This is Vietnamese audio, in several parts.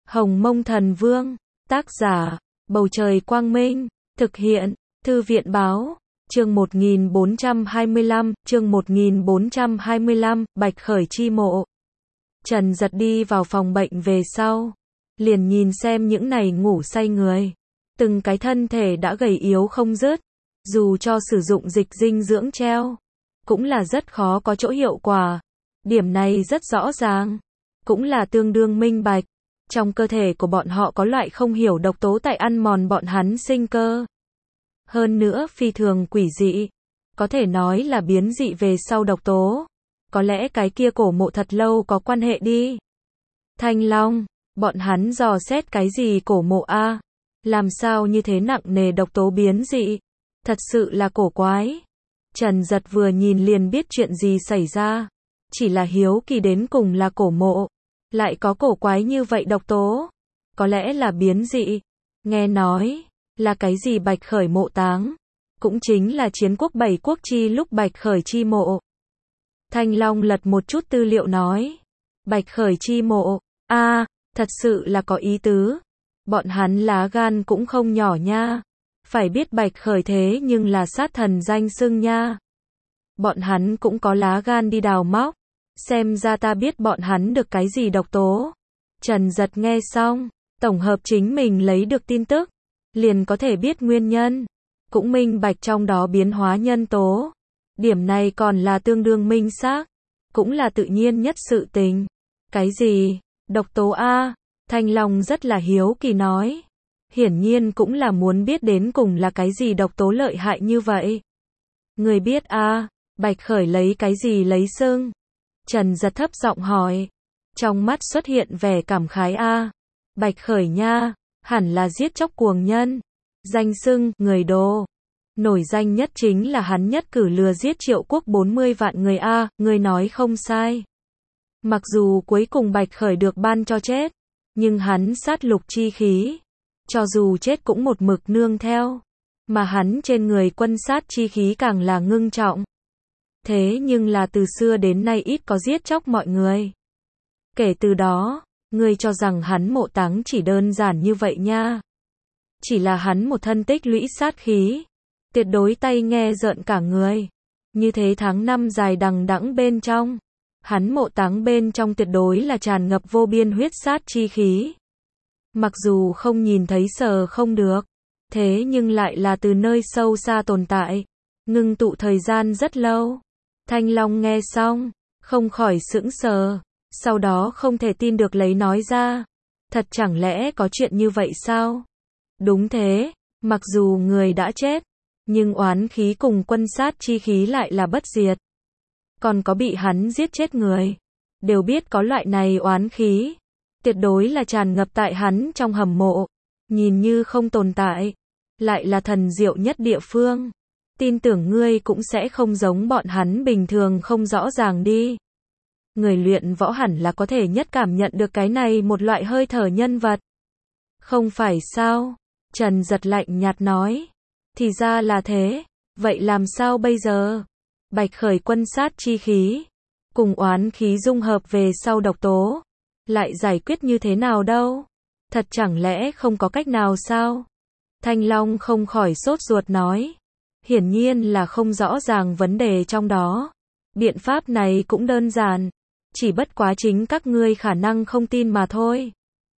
Hồng Mông Thần Vương, tác giả, Bầu Trời Quang Minh, thực hiện, Thư viện Báo, chương 1425, Bạch Khởi chi mộ. Trần Giật đi vào phòng bệnh về sau, liền nhìn xem những này ngủ say người, từng cái thân thể đã gầy yếu không dứt, dù cho sử dụng dịch dinh dưỡng treo, cũng là rất khó có chỗ hiệu quả. Điểm này rất rõ ràng, cũng là tương đương minh bạch. Trong cơ thể của bọn họ có loại không hiểu độc tố tại ăn mòn bọn hắn sinh cơ. Hơn nữa phi thường quỷ dị, có thể nói là biến dị về sau độc tố. Có lẽ cái kia cổ mộ thật lâu có quan hệ đi. Thanh Long, bọn hắn dò xét cái gì cổ mộ a? Làm sao như thế nặng nề độc tố biến dị? Thật sự là cổ quái. Trần Giật vừa nhìn liền biết chuyện gì xảy ra. Chỉ là hiếu kỳ đến cùng là cổ mộ. Lại có cổ quái như vậy độc tố. Có lẽ là biến dị. Nghe nói, là cái gì Bạch Khởi mộ táng. Cũng chính là chiến quốc 7 quốc chi lúc Bạch Khởi chi mộ. Thanh Long lật một chút tư liệu nói. Bạch Khởi chi mộ, thật sự là có ý tứ. Bọn hắn lá gan cũng không nhỏ nha. Phải biết Bạch Khởi thế nhưng là sát thần danh xưng nha. Bọn hắn cũng có lá gan đi đào móc. Xem ra ta biết bọn hắn được cái gì độc tố. Trần Giật nghe xong, tổng hợp chính mình lấy được tin tức, liền có thể biết nguyên nhân. Cũng minh bạch trong đó biến hóa nhân tố. Điểm này còn là tương đương minh xác, cũng là tự nhiên nhất sự tình. Cái gì? Độc tố a? Thanh Long rất là hiếu kỳ nói. Hiển nhiên cũng là muốn biết đến cùng là cái gì độc tố lợi hại như vậy. Người biết a? Bạch Khởi lấy cái gì lấy xưng? Trần Giật thấp giọng hỏi. Trong mắt xuất hiện vẻ cảm khái a. Bạch Khởi nha, hẳn là giết chóc cuồng nhân. Danh xưng, người đồ. Nổi danh nhất chính là hắn nhất cử lừa giết Triệu quốc 40 vạn người a, người nói không sai. Mặc dù cuối cùng Bạch Khởi được ban cho chết, nhưng hắn sát lục chi khí, cho dù chết cũng một mực nương theo, mà hắn trên người quân sát chi khí càng là ngưng trọng. Thế nhưng là từ xưa đến nay ít có giết chóc mọi người. Kể từ đó, ngươi cho rằng hắn mộ táng chỉ đơn giản như vậy nha. Chỉ là hắn một thân tích lũy sát khí, tuyệt đối tay nghe rợn cả người. Như thế tháng năm dài đằng đẵng bên trong, hắn mộ táng bên trong tuyệt đối là tràn ngập vô biên huyết sát chi khí. Mặc dù không nhìn thấy sờ không được, thế nhưng lại là từ nơi sâu xa tồn tại, ngưng tụ thời gian rất lâu. Thanh Long nghe xong, không khỏi sững sờ, sau đó không thể tin được lấy nói ra. Thật chẳng lẽ có chuyện như vậy sao? Đúng thế, mặc dù người đã chết, nhưng oán khí cùng quân sát chi khí lại là bất diệt. Còn có bị hắn giết chết người, đều biết có loại này oán khí, tuyệt đối là tràn ngập tại hắn trong hầm mộ, nhìn như không tồn tại, lại là thần diệu nhất địa phương. Tin tưởng ngươi cũng sẽ không giống bọn hắn bình thường không rõ ràng đi. Người luyện võ hẳn là có thể nhất cảm nhận được cái này một loại hơi thở nhân vật. Không phải sao? Trần Giật lạnh nhạt nói. Thì ra là thế, vậy làm sao bây giờ? Bạch Khởi quân sát chi khí, cùng oán khí dung hợp về sau độc tố, lại giải quyết như thế nào đâu? Thật chẳng lẽ không có cách nào sao? Thanh Long không khỏi sốt ruột nói. Hiển nhiên là không rõ ràng vấn đề trong đó. Biện pháp này cũng đơn giản, chỉ bất quá chính các ngươi khả năng không tin mà thôi.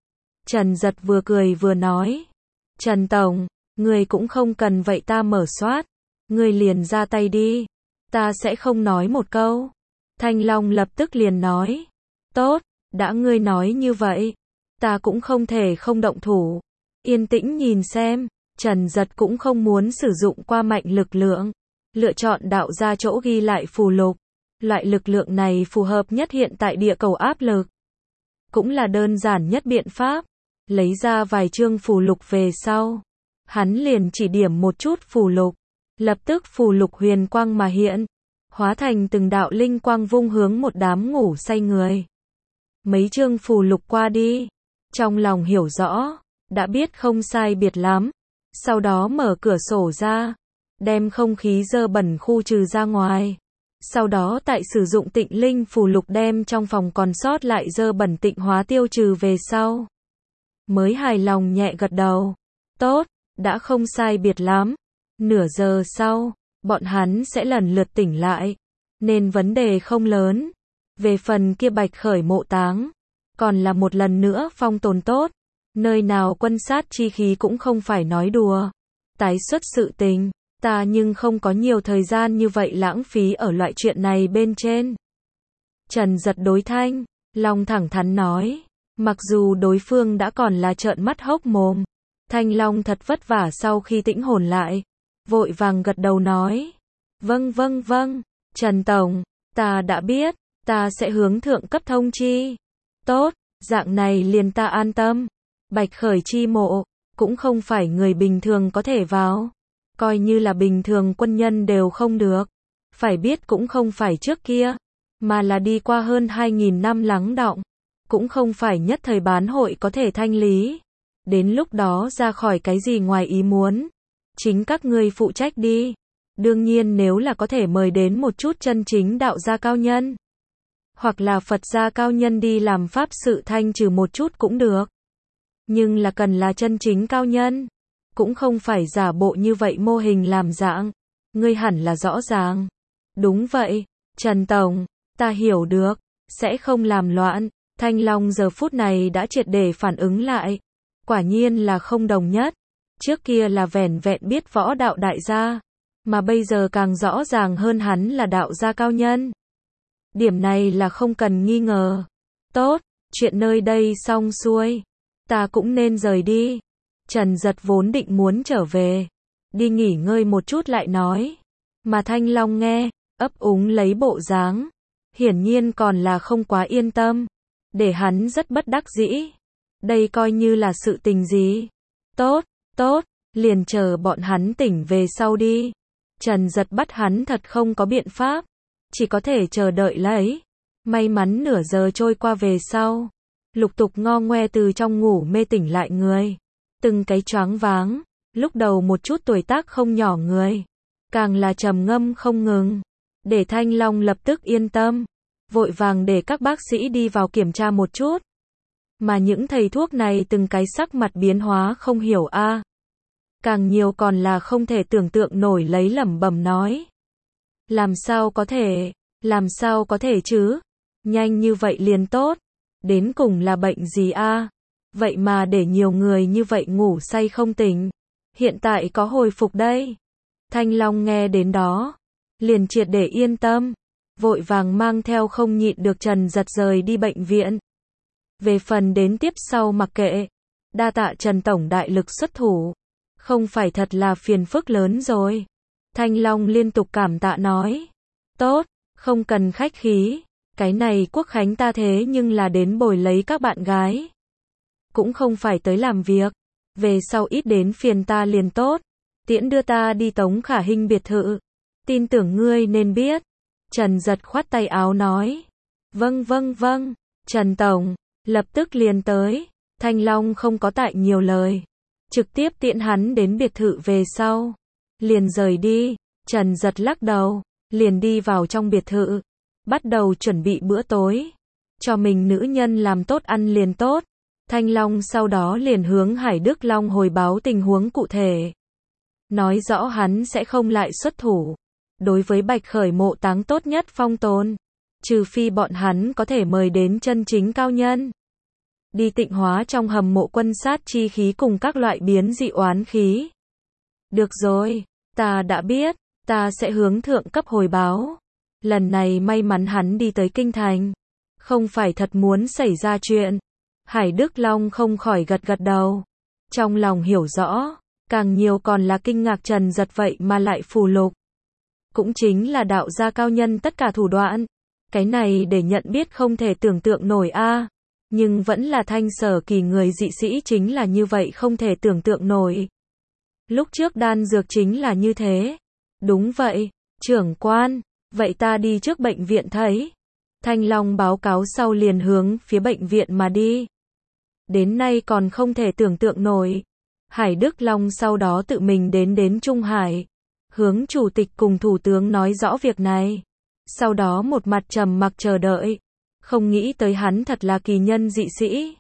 Trần Giật vừa cười vừa nói. Trần Tổng, người cũng không cần vậy ta mở soát. Người liền ra tay đi. Ta sẽ không nói một câu. Thanh Long lập tức liền nói. Tốt, đã ngươi nói như vậy, ta cũng không thể không động thủ. Yên tĩnh nhìn xem. Trần Giật cũng không muốn sử dụng qua mạnh lực lượng. Lựa chọn đạo ra chỗ ghi lại phù lục. Loại lực lượng này phù hợp nhất hiện tại địa cầu áp lực. Cũng là đơn giản nhất biện pháp. Lấy ra vài chương phù lục về sau. Hắn liền chỉ điểm một chút phù lục. Lập tức phù lục huyền quang mà hiện. Hóa thành từng đạo linh quang vung hướng một đám ngủ say người. Mấy chương phù lục qua đi. Trong lòng hiểu rõ. Đã biết không sai biệt lắm. Sau đó mở cửa sổ ra. Đem không khí dơ bẩn khu trừ ra ngoài. Sau đó tại sử dụng tịnh linh phù lục đem trong phòng còn sót lại dơ bẩn tịnh hóa tiêu trừ về sau. mới hài lòng nhẹ gật đầu. Tốt, đã không sai biệt lắm. Nửa giờ sau, bọn hắn sẽ lần lượt tỉnh lại, nên vấn đề không lớn. Về phần kia Bạch Khởi mộ táng, còn là một lần nữa phong tồn tốt. Nơi nào quân sát chi khí cũng không phải nói đùa. Tái xuất sự tình, ta nhưng không có nhiều thời gian như vậy lãng phí ở loại chuyện này bên trên. Trần Giật đối Thanh Long thẳng thắn nói, mặc dù đối phương đã còn là trợn mắt hốc mồm. Thanh Long thật vất vả sau khi tĩnh hồn lại, vội vàng gật đầu nói, vâng vâng vâng, Trần Tổng, ta đã biết, ta sẽ hướng thượng cấp thông chi. Tốt, dạng này liền ta an tâm. Bạch Khởi chi mộ, cũng không phải người bình thường có thể vào. Coi như là bình thường quân nhân đều không được. Phải biết cũng không phải trước kia, mà là đi qua hơn 2.000 năm lắng đọng. Cũng không phải nhất thời bán hội có thể thanh lý. Đến lúc đó ra khỏi cái gì ngoài ý muốn, chính các ngươi phụ trách đi. Đương nhiên nếu là có thể mời đến một chút chân chính đạo gia cao nhân, hoặc là Phật gia cao nhân đi làm pháp sự thanh trừ một chút cũng được. Nhưng là cần là chân chính cao nhân, cũng không phải giả bộ như vậy mô hình làm dạng. Ngươi hẳn là rõ ràng. Đúng vậy, Trần Tổng, ta hiểu được, sẽ không làm loạn. Thanh Long giờ phút này đã triệt để phản ứng lại. Quả nhiên là không đồng nhất. Trước kia là vẻn vẹn biết võ đạo đại gia, mà bây giờ càng rõ ràng hơn hắn là đạo gia cao nhân. Điểm này là không cần nghi ngờ. Tốt, chuyện nơi đây xong xuôi, ta cũng nên rời đi. Trần Giật vốn định muốn trở về, đi nghỉ ngơi một chút lại nói. Mà Thanh Long nghe, ấp úng lấy bộ dáng, hiển nhiên còn là không quá yên tâm, để hắn rất bất đắc dĩ. Đây coi như là sự tình gì? Tốt, tốt, liền chờ bọn hắn tỉnh về sau đi. Trần Giật bắt hắn thật không có biện pháp, chỉ có thể chờ đợi lấy. May mắn nửa giờ trôi qua về sau, lục tục ngo ngoe từ trong ngủ mê tỉnh lại người. Từng cái choáng váng, lúc đầu một chút tuổi tác không nhỏ người, càng là trầm ngâm không ngừng. Để Thanh Long lập tức yên tâm, vội vàng để các bác sĩ đi vào kiểm tra một chút. Mà những thầy thuốc này từng cái sắc mặt biến hóa không hiểu a. Càng nhiều còn là không thể tưởng tượng nổi lấy lẩm bẩm nói. Làm sao có thể chứ? Nhanh như vậy liền tốt. Đến cùng là bệnh gì a? Vậy mà để nhiều người như vậy ngủ say không tỉnh. Hiện tại có hồi phục đây. Thanh Long nghe đến đó, liền triệt để yên tâm, vội vàng mang theo không nhịn được Trần Giật rời đi bệnh viện. Về phần đến tiếp sau mặc kệ, đa tạ Trần Tổng đại lực xuất thủ, không phải thật là phiền phức lớn rồi. Thanh Long liên tục cảm tạ nói, tốt, không cần khách khí, cái này Quốc Khánh ta thế nhưng là đến bồi lấy các bạn gái, cũng không phải tới làm việc, về sau ít đến phiền ta liền tốt, tiễn đưa ta đi Tống Khả Hinh biệt thự, tin tưởng ngươi nên biết. Trần Giật khoát tay áo nói, vâng vâng vâng, Trần Tổng, lập tức liền tới. Thanh Long không có tại nhiều lời, trực tiếp tiễn hắn đến biệt thự về sau, liền rời đi. Trần Giật lắc đầu, liền đi vào trong biệt thự, bắt đầu chuẩn bị bữa tối, cho mình nữ nhân làm tốt ăn liền tốt. Thanh Long sau đó liền hướng Hải Đức Long hồi báo tình huống cụ thể, nói rõ hắn sẽ không lại xuất thủ. Đối với Bạch Khởi mộ táng tốt nhất phong tồn, trừ phi bọn hắn có thể mời đến chân chính cao nhân, đi tịnh hóa trong hầm mộ quân sát chi khí cùng các loại biến dị oán khí. Được rồi, ta đã biết, ta sẽ hướng thượng cấp hồi báo. Lần này may mắn hắn đi tới kinh thành, không phải thật muốn xảy ra chuyện. Hải Đức Long không khỏi gật gật đầu, trong lòng hiểu rõ, càng nhiều còn là kinh ngạc Trần Giật vậy mà lại phù lục. Cũng chính là đạo gia cao nhân tất cả thủ đoạn. Cái này để nhận biết không thể tưởng tượng nổi a. Nhưng vẫn là Thanh Sở Kỳ người dị sĩ chính là như vậy không thể tưởng tượng nổi. Lúc trước đan dược chính là như thế. Đúng vậy, trưởng quan, vậy ta đi trước bệnh viện thấy. Thanh Long báo cáo sau liền hướng phía bệnh viện mà đi. Đến nay còn không thể tưởng tượng nổi. Hải Đức Long sau đó tự mình đến Trung Hải, hướng chủ tịch cùng thủ tướng nói rõ việc này. Sau đó một mặt trầm mặc chờ đợi. Không nghĩ tới hắn thật là kỳ nhân dị sĩ.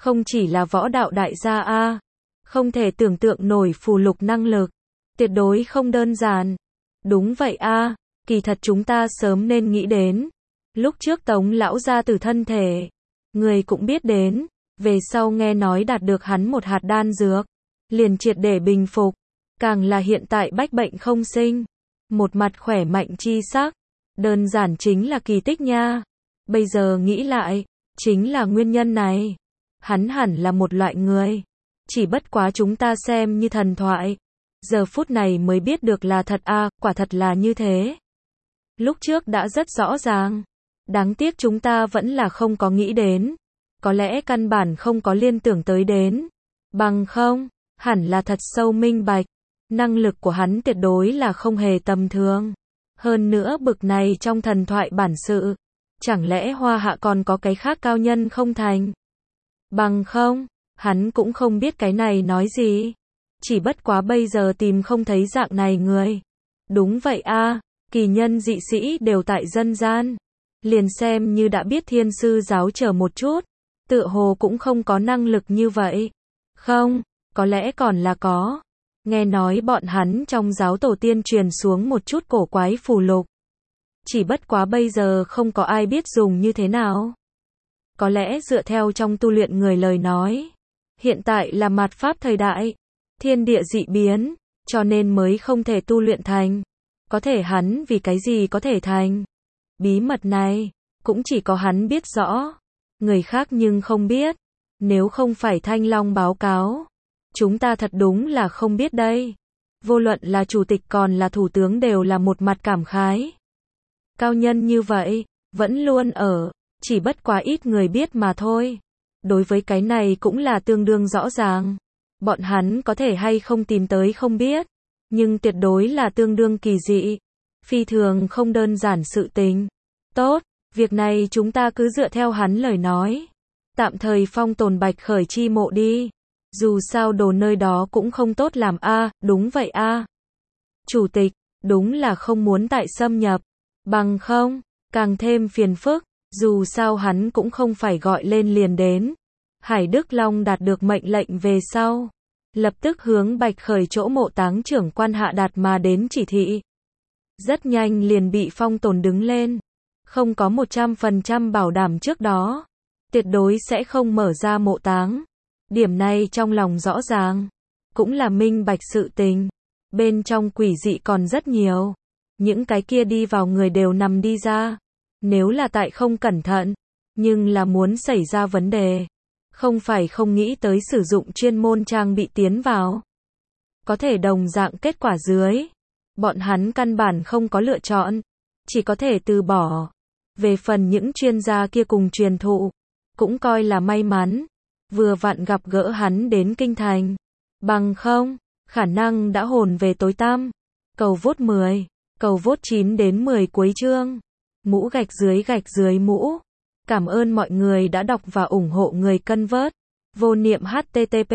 Không chỉ là võ đạo đại gia a, không thể tưởng tượng nổi phù lục năng lực. Tuyệt đối không đơn giản. Đúng vậy a, kỳ thật chúng ta sớm nên nghĩ đến. Lúc trước Tống lão gia tử thân thể, người cũng biết đến, về sau nghe nói đạt được hắn một hạt đan dược, liền triệt để bình phục, càng là hiện tại bách bệnh không sinh, một mặt khỏe mạnh chi sắc, đơn giản chính là kỳ tích nha. Bây giờ nghĩ lại, chính là nguyên nhân này. Hắn hẳn là một loại người, chỉ bất quá chúng ta xem như thần thoại, giờ phút này mới biết được là thật a, quả thật là như thế. Lúc trước đã rất rõ ràng, đáng tiếc chúng ta vẫn là không có nghĩ đến, có lẽ căn bản không có liên tưởng tới đến, bằng không, hẳn là thật sâu minh bạch, năng lực của hắn tuyệt đối là không hề tầm thường. Hơn nữa bực này trong thần thoại bản sự, chẳng lẽ Hoa Hạ còn có cái khác cao nhân không thành? Bằng không, hắn cũng không biết cái này nói gì. Chỉ bất quá bây giờ tìm không thấy dạng này người. Đúng vậy a, kỳ nhân dị sĩ đều tại dân gian. Liền xem như đã biết thiên sư giáo chờ một chút, tựa hồ cũng không có năng lực như vậy. Không, có lẽ còn là có. Nghe nói bọn hắn trong giáo tổ tiên truyền xuống một chút cổ quái phù lục. Chỉ bất quá bây giờ không có ai biết dùng như thế nào. Có lẽ dựa theo trong tu luyện người lời nói, hiện tại là mạt pháp thời đại, thiên địa dị biến, cho nên mới không thể tu luyện thành. Có thể hắn vì cái gì có thể thành? Bí mật này, cũng chỉ có hắn biết rõ. Người khác nhưng không biết. Nếu không phải Thanh Long báo cáo, chúng ta thật đúng là không biết đây. Vô luận là chủ tịch còn là thủ tướng đều là một mặt cảm khái. Cao nhân như vậy, vẫn luôn ở, chỉ bất quá ít người biết mà thôi. Đối với cái này cũng là tương đương rõ ràng. Bọn hắn có thể hay không tìm tới không biết, nhưng tuyệt đối là tương đương kỳ dị. Phi thường không đơn giản sự tình. Tốt, việc này chúng ta cứ dựa theo hắn lời nói. Tạm thời phong tồn Bạch Khởi chi mộ đi. Dù sao đồ nơi đó cũng không tốt làm a, đúng vậy a. Chủ tịch, đúng là không muốn tại xâm nhập. Bằng không, càng thêm phiền phức, dù sao hắn cũng không phải gọi lên liền đến. Hải Đức Long đạt được mệnh lệnh về sau, lập tức hướng Bạch Khởi chỗ mộ táng trưởng quan hạ đạt mà đến chỉ thị. Rất nhanh liền bị phong tồn đứng lên. Không có 100% bảo đảm trước đó, tuyệt đối sẽ không mở ra mộ táng. Điểm này trong lòng rõ ràng, cũng là minh bạch sự tình. Bên trong quỷ dị còn rất nhiều. Những cái kia đi vào người đều nằm đi ra. Nếu là tại không cẩn thận, nhưng là muốn xảy ra vấn đề. Không phải không nghĩ tới sử dụng chuyên môn trang bị tiến vào. Có thể đồng dạng kết quả dưới. Bọn hắn căn bản không có lựa chọn. Chỉ có thể từ bỏ. Về phần những chuyên gia kia cùng truyền thụ, cũng coi là may mắn. Vừa vặn gặp gỡ hắn đến kinh thành. Bằng không, khả năng đã hồn về tối tăm. Cầu vote 10, cầu vote 9 đến 10 cuối chương. Mũ gạch dưới mũ. Cảm ơn mọi người đã đọc và ủng hộ người cân vớt. Vô niệm http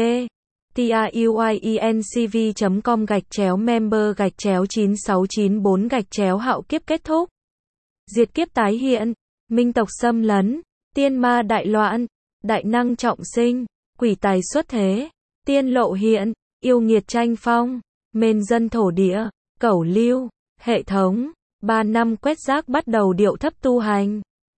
truyencv.com/member/9694 hạo kiếp kết thúc. Diệt kiếp tái hiện, minh tộc xâm lấn, tiên ma đại loạn, đại năng trọng sinh, quỷ tài xuất thế, tiên lộ hiện, yêu nghiệt tranh phong, mên dân thổ địa, cẩu lưu, hệ thống, 3 năm quét rác bắt đầu điệu thấp tu hành.